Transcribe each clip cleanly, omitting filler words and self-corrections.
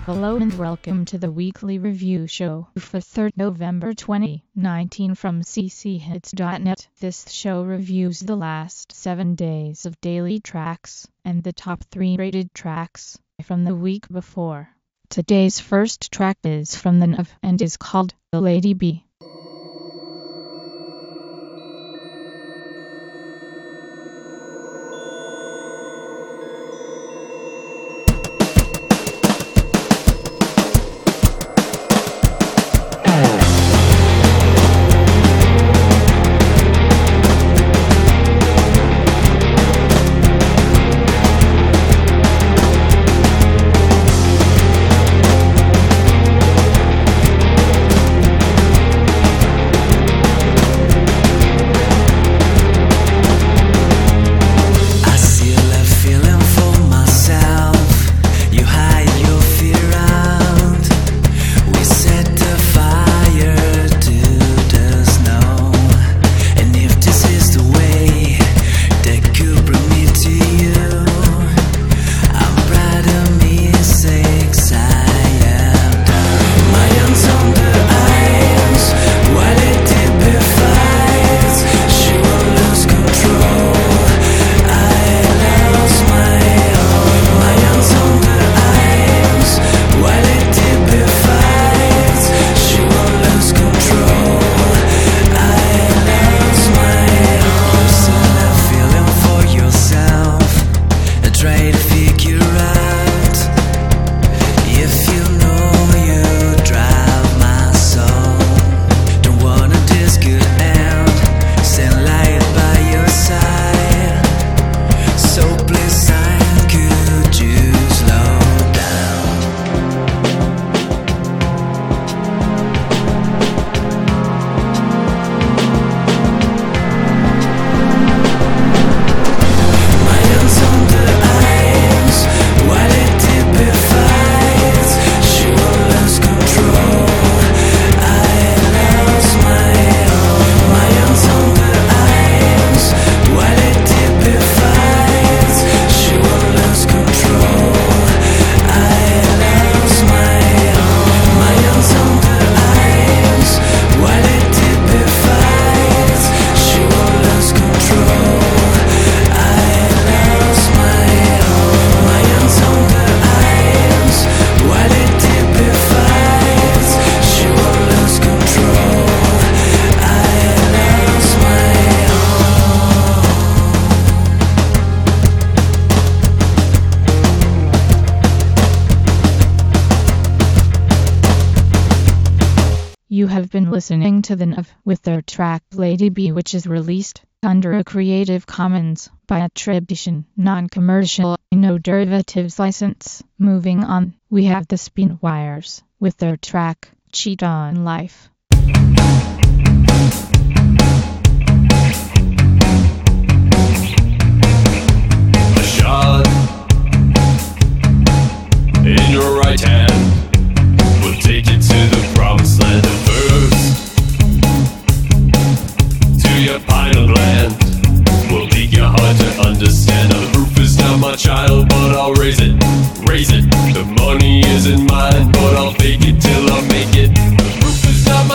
Hello and welcome to the weekly review show for 3rd November 2019 from cchits.net. This show reviews the last 7 days of daily tracks and the top 3 rated tracks from the week before. Today's first track is from the NAV and is called Lady B. You have been listening to the NAV with their track Lady B, which is released under a Creative Commons by attribution, non-commercial, no derivatives license. Moving on, we have the Spinwires with their track Cheat on Life. A shot in your right hand will take you to the promised land of to your pineal gland. Will make your hard to understand. The roof is not my child, but I'll raise it, raise it. The money isn't mine, but I'll fake it till I make it. The roof is not my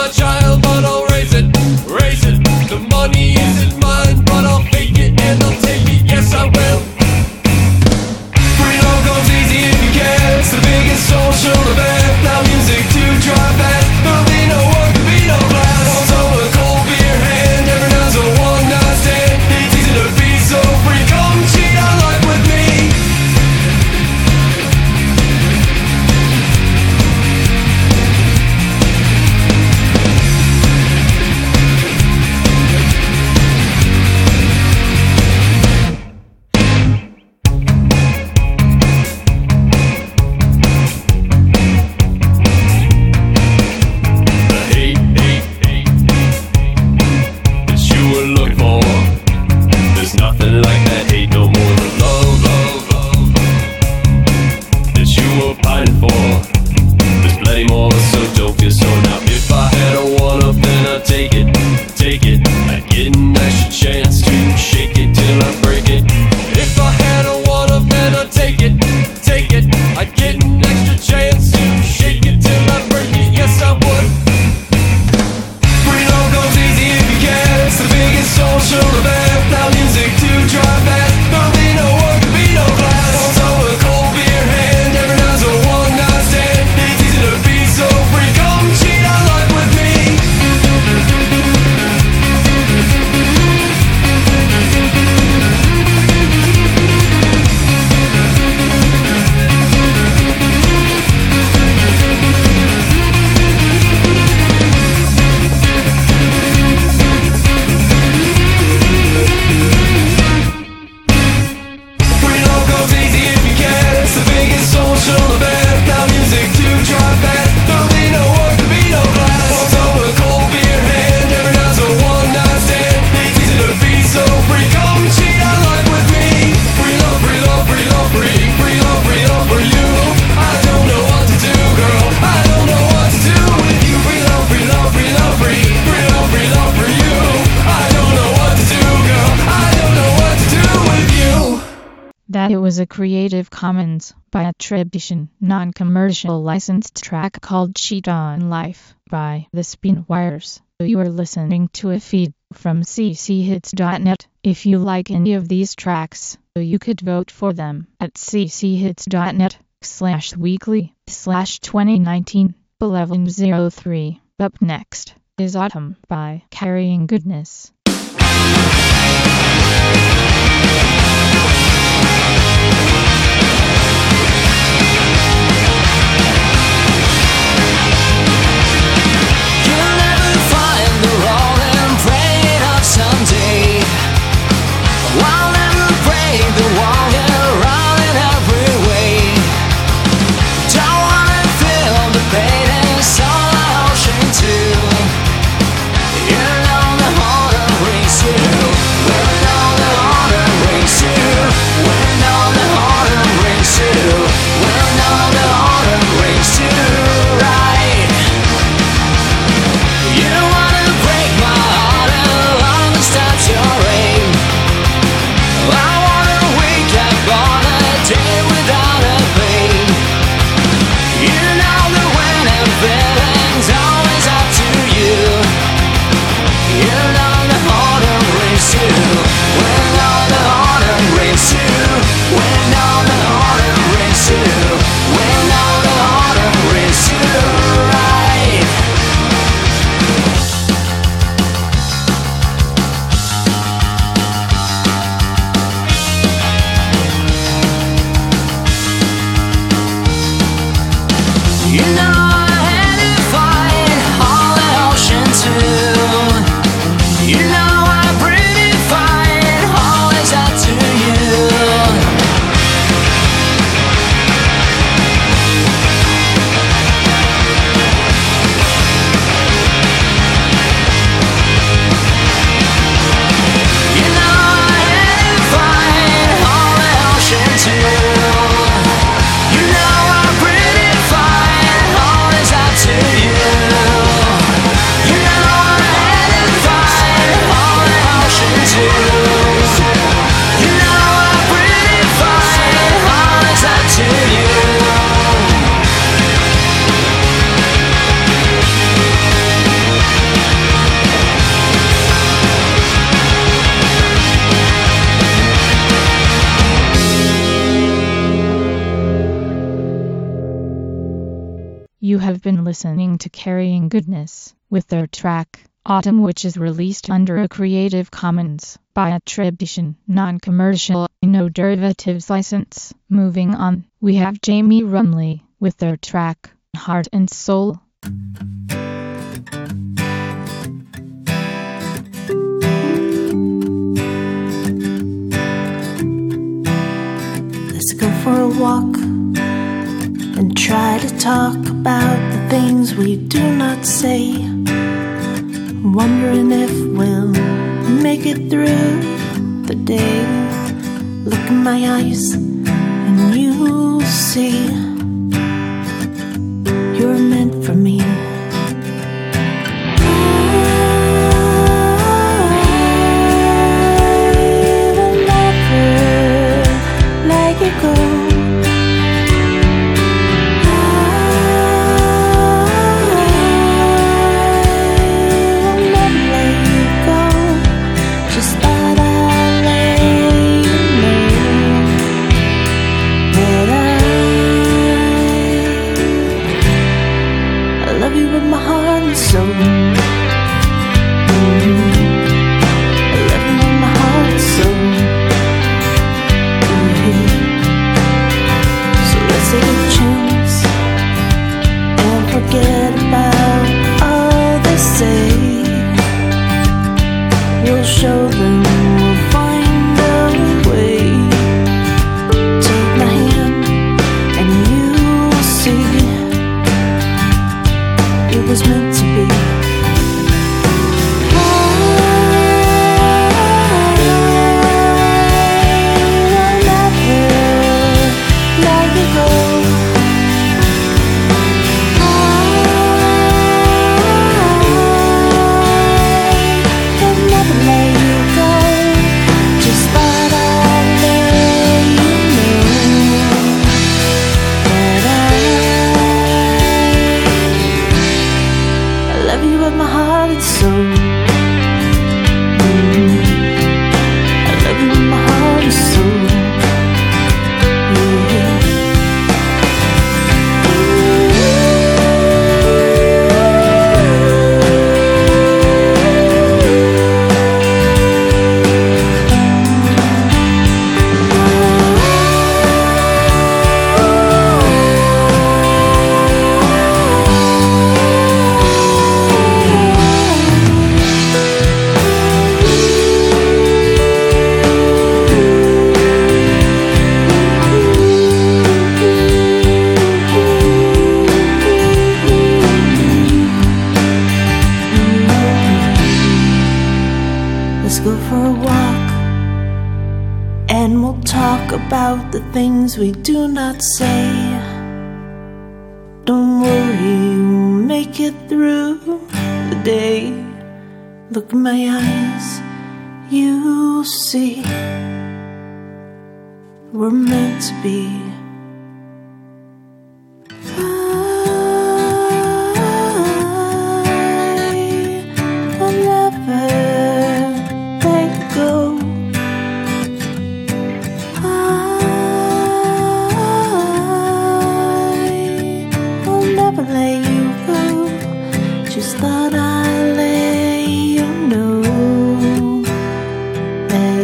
social event. Now music to drive fast. There'll be no work, there'll be no class. Also a cold beer hand, every night's a one night stand. It's easy to be so free. Come cheat on life with me. Social event, now music to drive fast. There'll be no work, there'll be no class. Also a cold beer hand, every night's a one night stand. It's easy to be so free. Come cheat on life with me. Free love, free love, free love, free. Free love, free love for you. I don't know what to do, girl. I don't know what to do with you. Free love, free love, free love, free. Free love, free love for you. I don't know what to do, girl. I don't know what to do with you. That it was a Creative Commons by attribution, non-commercial licensed track called Cheat on Life by The Spinwires. You are listening to a feed from cchits.net. If you like any of these tracks, you could vote for them at cchits.net/weekly/2019 1103. Up next is Autumn by Carrying Goodness. You have been listening to Carrying Goodness with their track Autumn, which is released under a Creative Commons by attribution, non-commercial, no derivatives license. Moving on, we have Jamie Rumley with their track Heart and Soul. Let's go for a walk and try to talk about the things we do not say. I'm wondering if we'll make it through the day. Look in my eyes and you'll see you're meant for me. Just walk, and we'll talk about the things we do not say. Don't worry, we'll make it through the day. Look in my eyes, you'll see we're meant to be. I'll never let you go. I'll never let you go. Just thought I'd let you know that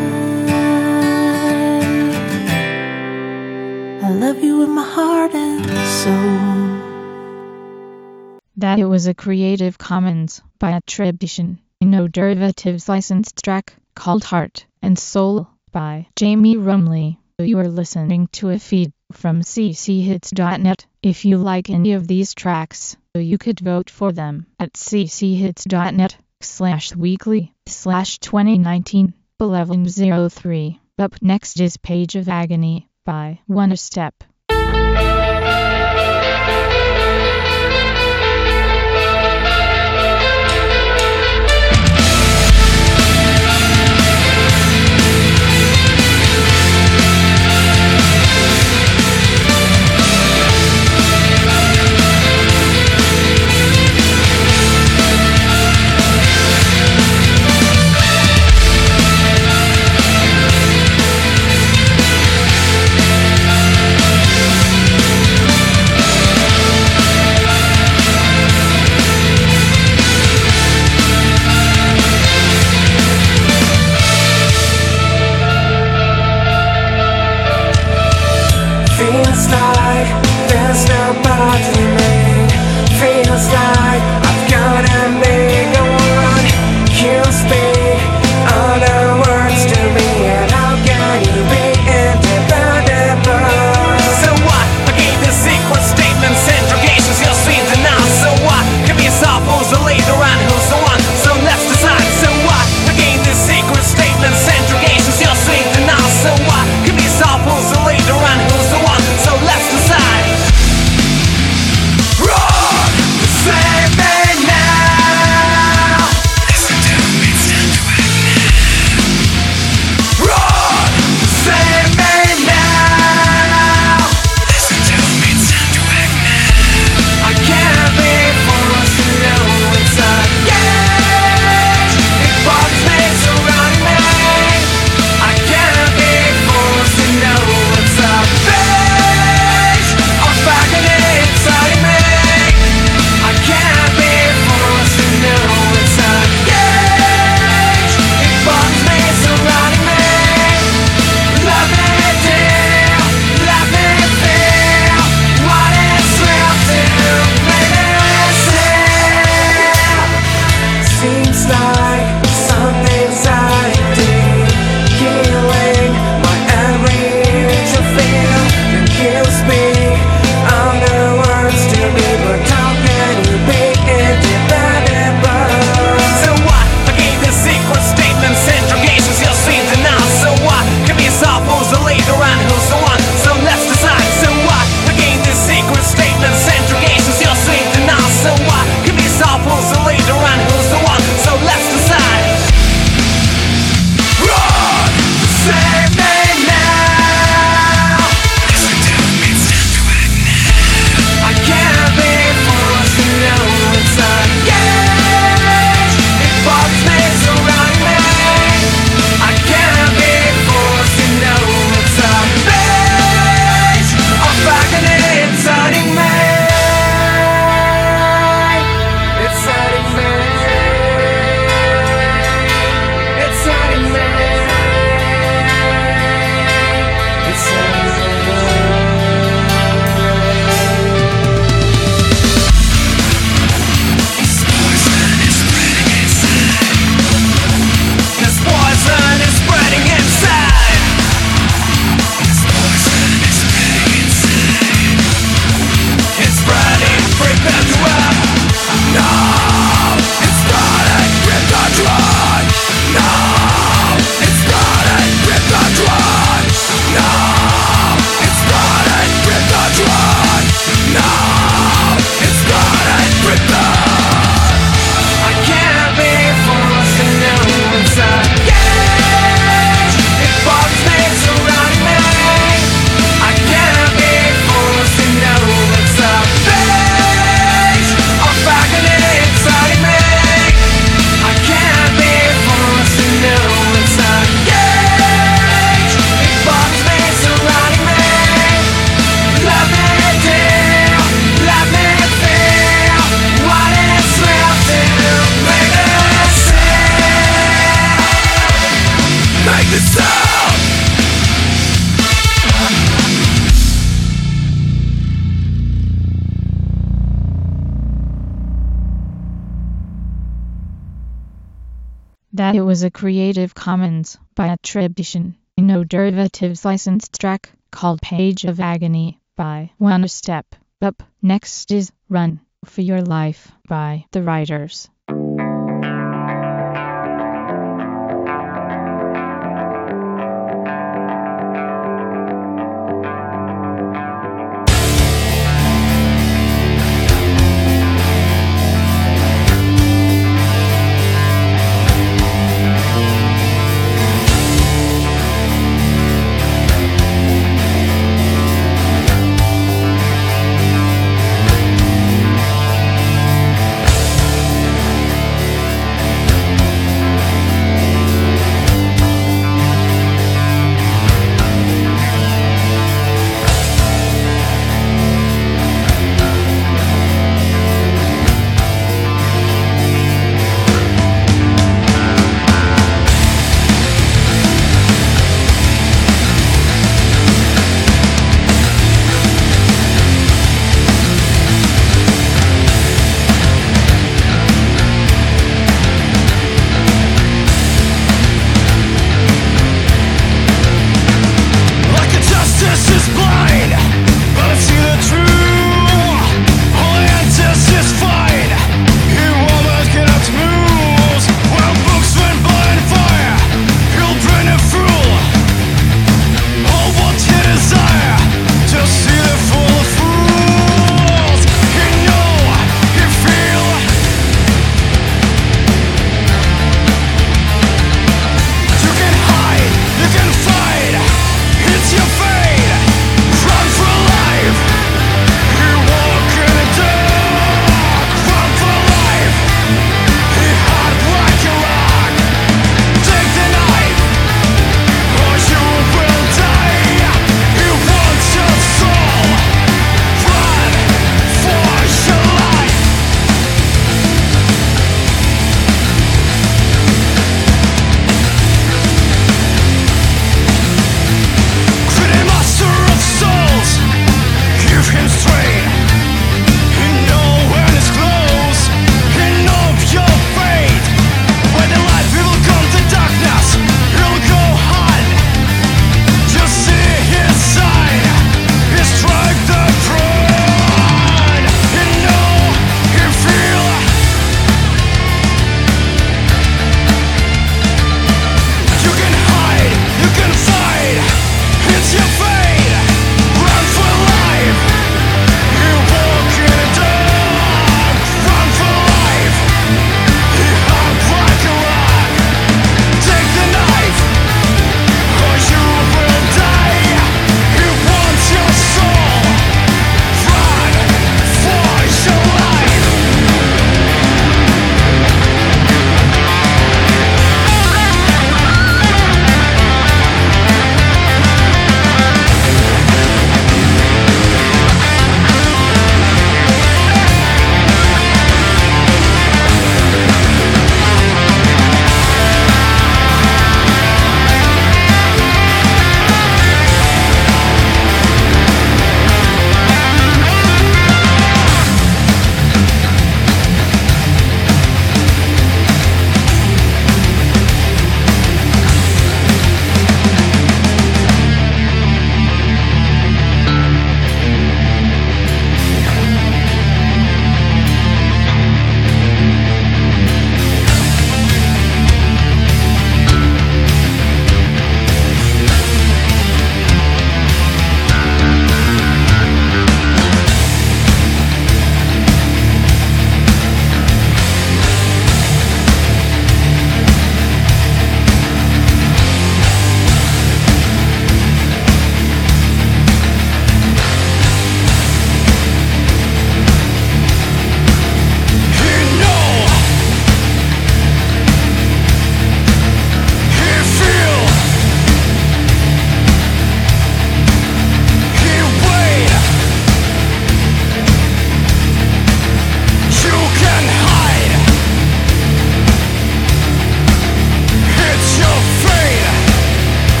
I love you with my heart and soul. That it was a Creative Commons by attribution, no derivatives licensed track called Heart and Soul by Jamie Rumley. You are listening to a feed from cchits.net. If you like any of these tracks, you could vote for them at cchits.net/weekly/2019 1103. Up next is Page of Agony by One a Step. the sound. That it was a Creative Commons by attribution, no derivatives licensed track called Page of Agony by One Step. Up next is Run for Your Life by The Writers.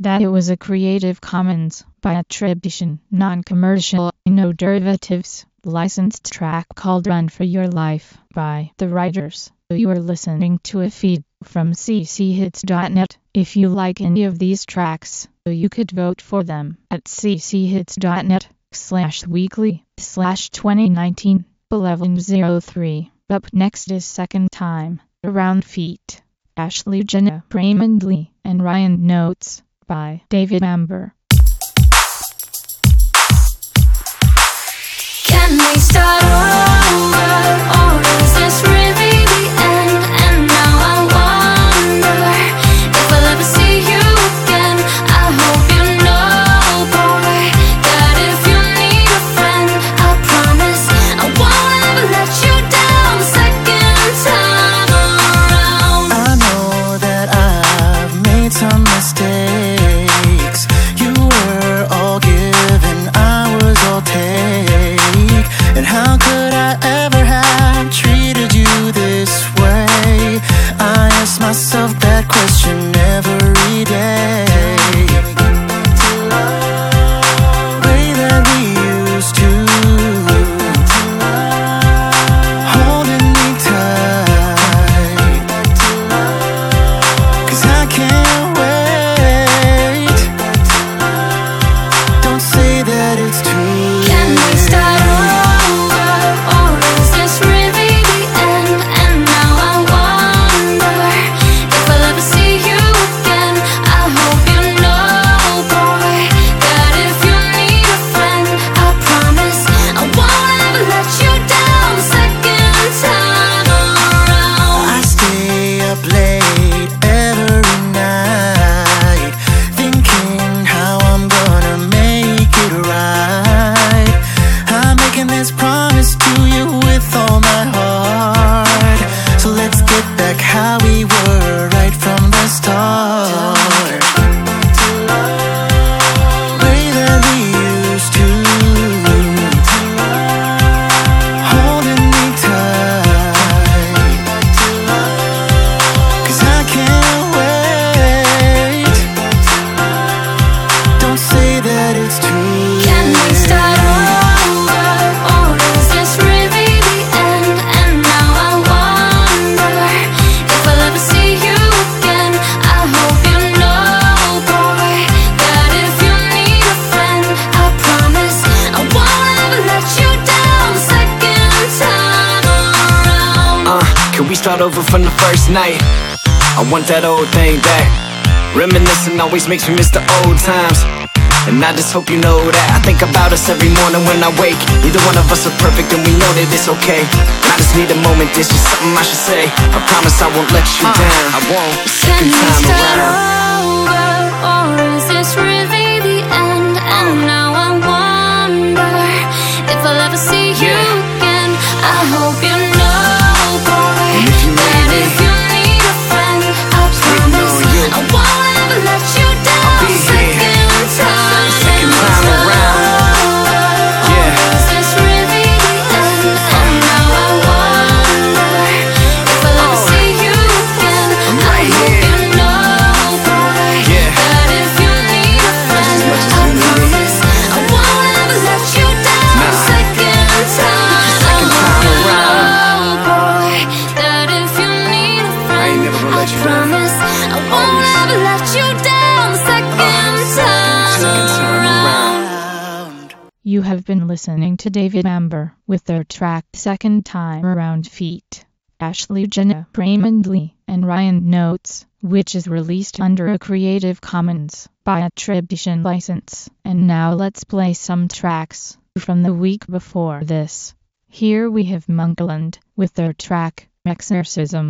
that it was a Creative Commons by attribution, non-commercial, no derivatives, licensed track called Run For Your Life by The Writers. You are listening to a feed from cchits.net. If you like any of these tracks, you could vote for them at cchits.net/weekly/2019 1103. Up next is Second Time Around Feet. Ashley Jenna, Raymond Lee, and Ryan Notes by David Amber. Can we start over, or is this really the end? And now I wonder if I'll ever see you again. I hope you know, boy, that if you need a friend, I promise I won't ever let you down the second time around. I know that I've made some mistakes. You were all give and I was all take. And how could I ever have treated you this way? I ask myself that question every day. Way that we used to, holding me tight, 'cause I can't wait. Don't say that it's too late. Can we start over, or is this really the end? And now I wonder if I'll ever see you again. I hope you know, boy, that if you need a friend, I promise I won't ever let you down the second time around. I stay up late every night, thinking how I'm gonna make it right. I'm making this promise to you with all my heart. So let's get back how we were right from the start. Way that we used to, holding me tight, 'cause I can't wait. Don't say that it's too late. Can we start over, or is this really the end? And now I wonder if I'll ever see you again. I hope you know, boy, that if you need a friend, I promise I won't ever let you down the second time around. Can we start over from the first night? I want that old thing back. Reminiscing always makes me miss the old times. And I just hope you know that I think about us every morning when I wake. Neither one of us are perfect and we know that it's okay. I just need a moment, there's just something I should say. I promise I won't let you down. I won't. Can Second we time start around. over, or is this really the end? And now I wonder if I'll ever see you again. I hope you know, boy, And if you need that me, if you need a friend, I promise on you. I won't ever let you down be the here. second time. Second time around. Yeah. Or is this really the end? And now I wonder if I'll ever see you again. I'm I right hope here. you know, boy, Yeah. that if you need a friend, much as I you need me. promise I won't ever let you down the Nah. second time. Second time around. Boy, that if you need a friend, I ain't never gonna let you down. promise I won't ever let you down the second Second time time around. Round. You have been listening to David Amber with their track Second Time Around Feet. Ashley Jenna, Raymond Lee, and Ryan Notes, which is released under a Creative Commons by attribution license. And now let's play some tracks from the week before this. Here we have Monkland with their track Exorcism.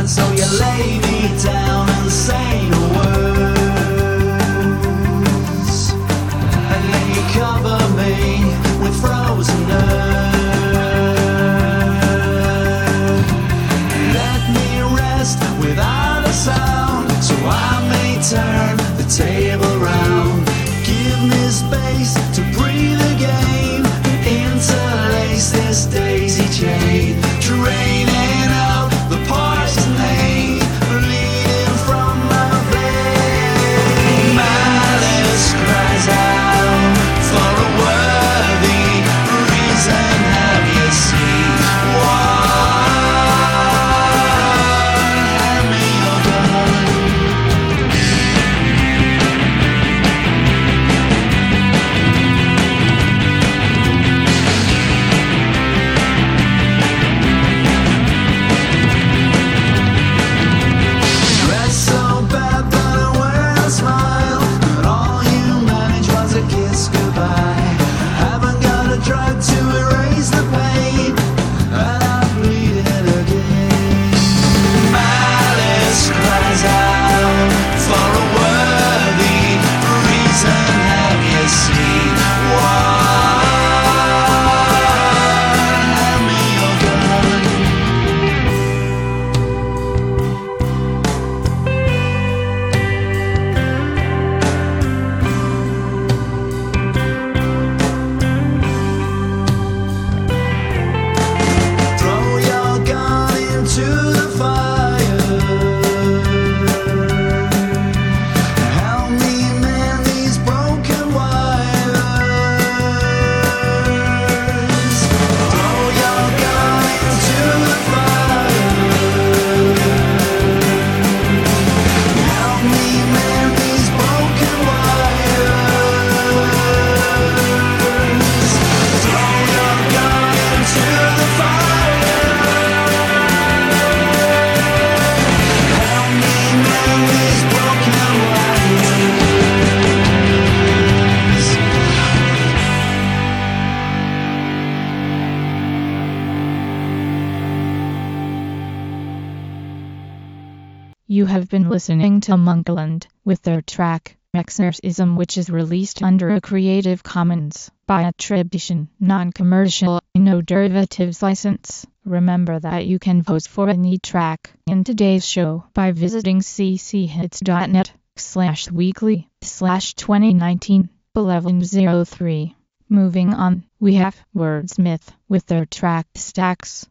And so you lay me down and say no words, and then you cover me with frozen earth. Let me rest without a sound, so I may turn the table round. Give me space to breathe again, interlace this daisy chain, draining out the poison hate bleeding from my veins. Malice cries out for a worthy reason. Have you seen one? Hand me your gun. Dress so bad that I wear a smile, but all you managed was a kiss goodbye. Haven't got a drug to erase the pain, and I bleed it again. Malice cries out for a worthy reason. Have you seen one? Hand me your gun. Throw your gun into the fire. Help me mend these broken wires. Throw your gun into the fire. Help me mend these broken wires. Throw your gun into the fire. Help me mend these broken wires. You have been listening to Monkland with their track Exorcism, which is released under a Creative Commons by attribution, non-commercial, no derivatives license. Remember that you can vote for any track in today's show by visiting cchits.net/weekly/2019-1103. Moving on, we have Wordsmith with their track Stacks.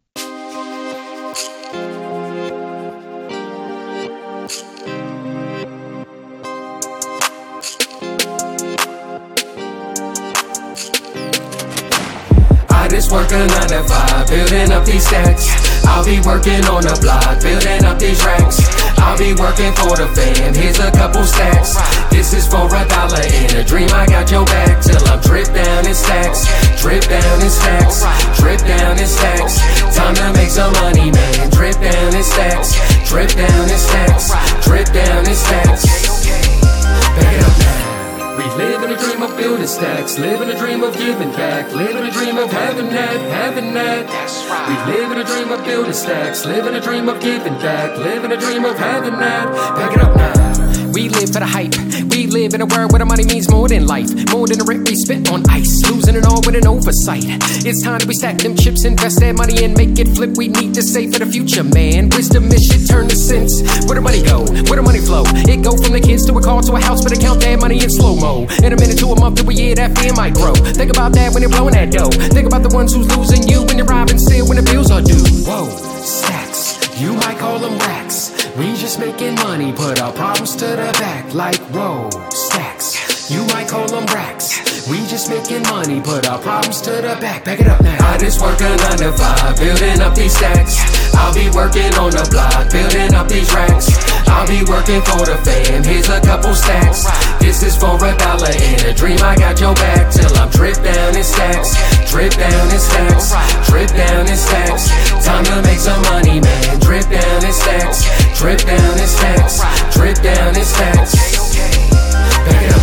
I just work a 9 to 5, building up these stacks. I'll be working on the block, building up these racks. I'll be working for the fam, here's a couple stacks. This is for $1 in a dream, I got your back. Till I'm drip down in stacks, drip down in stacks, drip down in stacks. Time to make some money, man. Drip down in stacks, drip down in stacks, drip down in stacks. Back it up now. We live in a dream of building stacks, live in a dream of giving back, live in a dream of having that, having that. We live in a dream of building stacks, live in a dream of giving back, live in a dream of having that. Back it up now. We live for the hype. We live in a world where the money means more than life, more than the rent we spent on ice, losing it all with an oversight. It's time that we stack them chips, invest that money and make it flip. We need to save for the future, man. Wisdom is shit turn to sense. Where the money go? Where the money flow? It go from the kids to a car to a house, but they count that money in slow-mo. In a minute to a month to a year, that fear might grow. Think about that when you're blowing that dough. Think about the ones who's losing you when you're robbing still when the bills are due. Whoa, stacks, you might call them racks. We just making money, put our problems to the back. Like whoa, stacks, you might call them racks. We just making money, put our problems to the back. Back it up now. I just work a 9 to 5, building up these stacks. I'll be working on the block, building up these racks. I'll be working for the fam, here's a couple stacks. This is for $1 in a dream, I got your back. Till I'm drip down in stacks, drip down in stacks, drip down in stacks. Time to make some money, man. Drip down in stacks, drip down in stacks, drip down in stacks. Back it up now. Look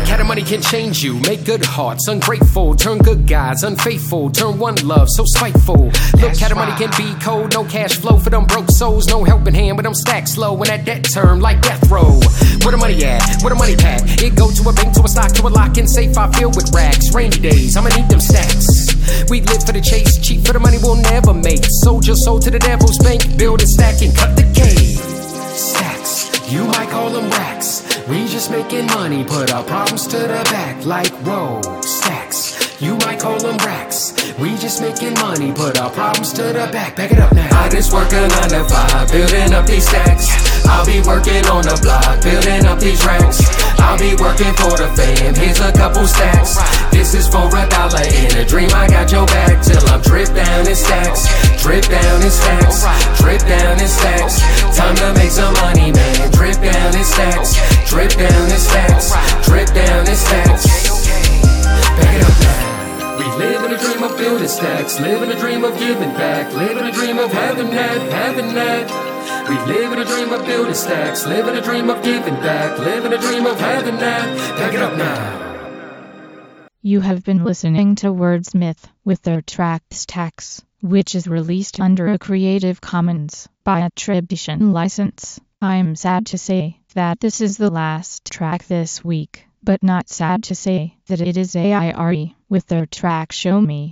how the money can change you. Make good hearts ungrateful, turn good guys unfaithful, turn one love so spiteful. Look how the money can be cold, no cash flow for them broke souls, no helping hand with them stacks low, and that debt term like death row. Where the money at? Where the money pack? It go to a bank, to a stock, to a lock and safe. I filled with racks. Rainy days, I'ma need them stacks. We live for the chase, cheap for the money we'll never make. Soldier sold to the devil's bank, build and stack and cut the cake. Stacks, you might call them racks. We just making money, put our problems to the back. Like whoa, stacks, you might call them racks. We just making money, put our problems to the back. Back it up now. I just work a 9 to 5, building up these stacks. I'll be working on the block, building up these racks. I'll be working for the fam, here's a couple stacks. This is for $1 in a dream, I got your back. Till I'm drip down in stacks, drip down in stacks, drip down in stacks. Time to make some money, man. Drip down in stacks, drip down in stacks, drip down in stacks. Back it up now. We live in a dream of building stacks, live in a dream of giving back, live in a dream of having that, having that. We live in a dream of building stacks, live in a dream of giving back, live in a dream of having that. Back it up now. You have been listening to Wordsmith with their track Stacks, which is released under a Creative Commons by attribution license. I'm sad to say that this is the last track this week, but not sad to say that it is AIRE with their track Show Me.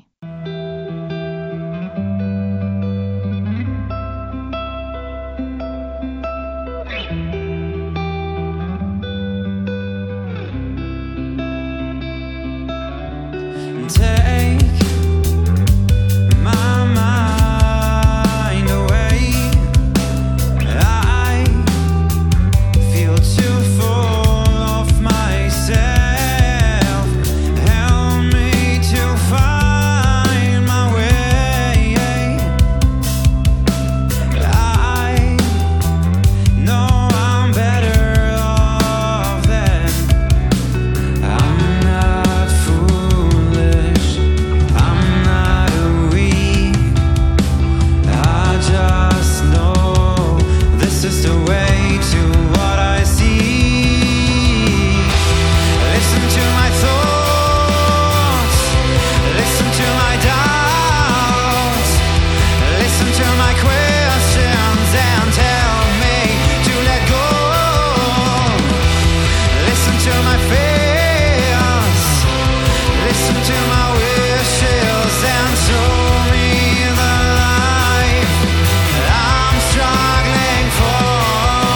Take my mind away. I feel too full of myself. Help me to find my way. I know I'm better off than I'm not foolish. I'm not weak. I just know this is the way to what I see. Listen to my thoughts. Listen to my doubts. Listen to my questions and tell me to let go. Listen to my fears. Listen to my wishes and show me the life I'm struggling for.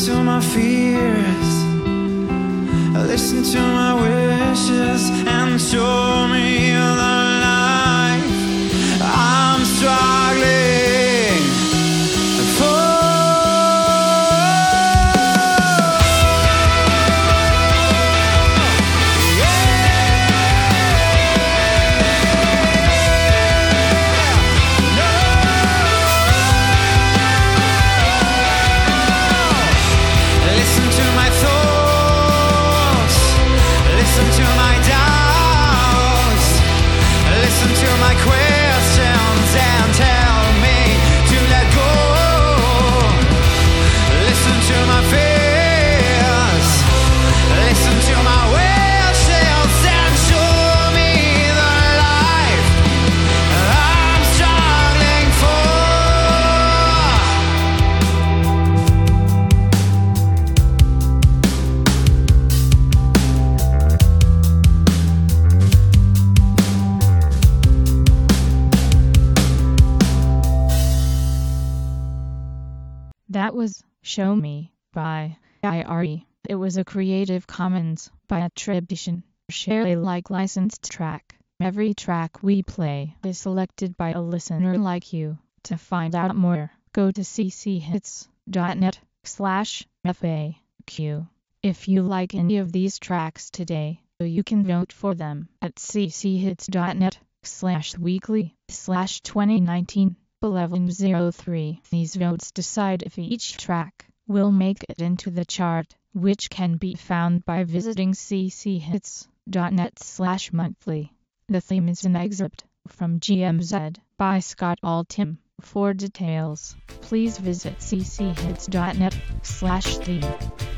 to my fears, listen to my wishes, and show me the life I'm struggling for. Listen to my thoughts, listen to my doubts, listen to my questions and tell me to let go. Listen to my fears, listen to my wishes, and show me the life I'm struggling for. That was Show Me by IRE. It was a Creative Commons by attribution, share Alike licensed track. Every track we play is selected by a listener like you. To find out more, go to cchits.net/FAQ. If you like any of these tracks today, you can vote for them at cchits.net/weekly/2019. 1103. These votes decide if each track will make it into the chart, which can be found by visiting cchits.net/monthly. The theme is an excerpt from GMZ by Scott Altham. For details, please visit cchits.net/theme.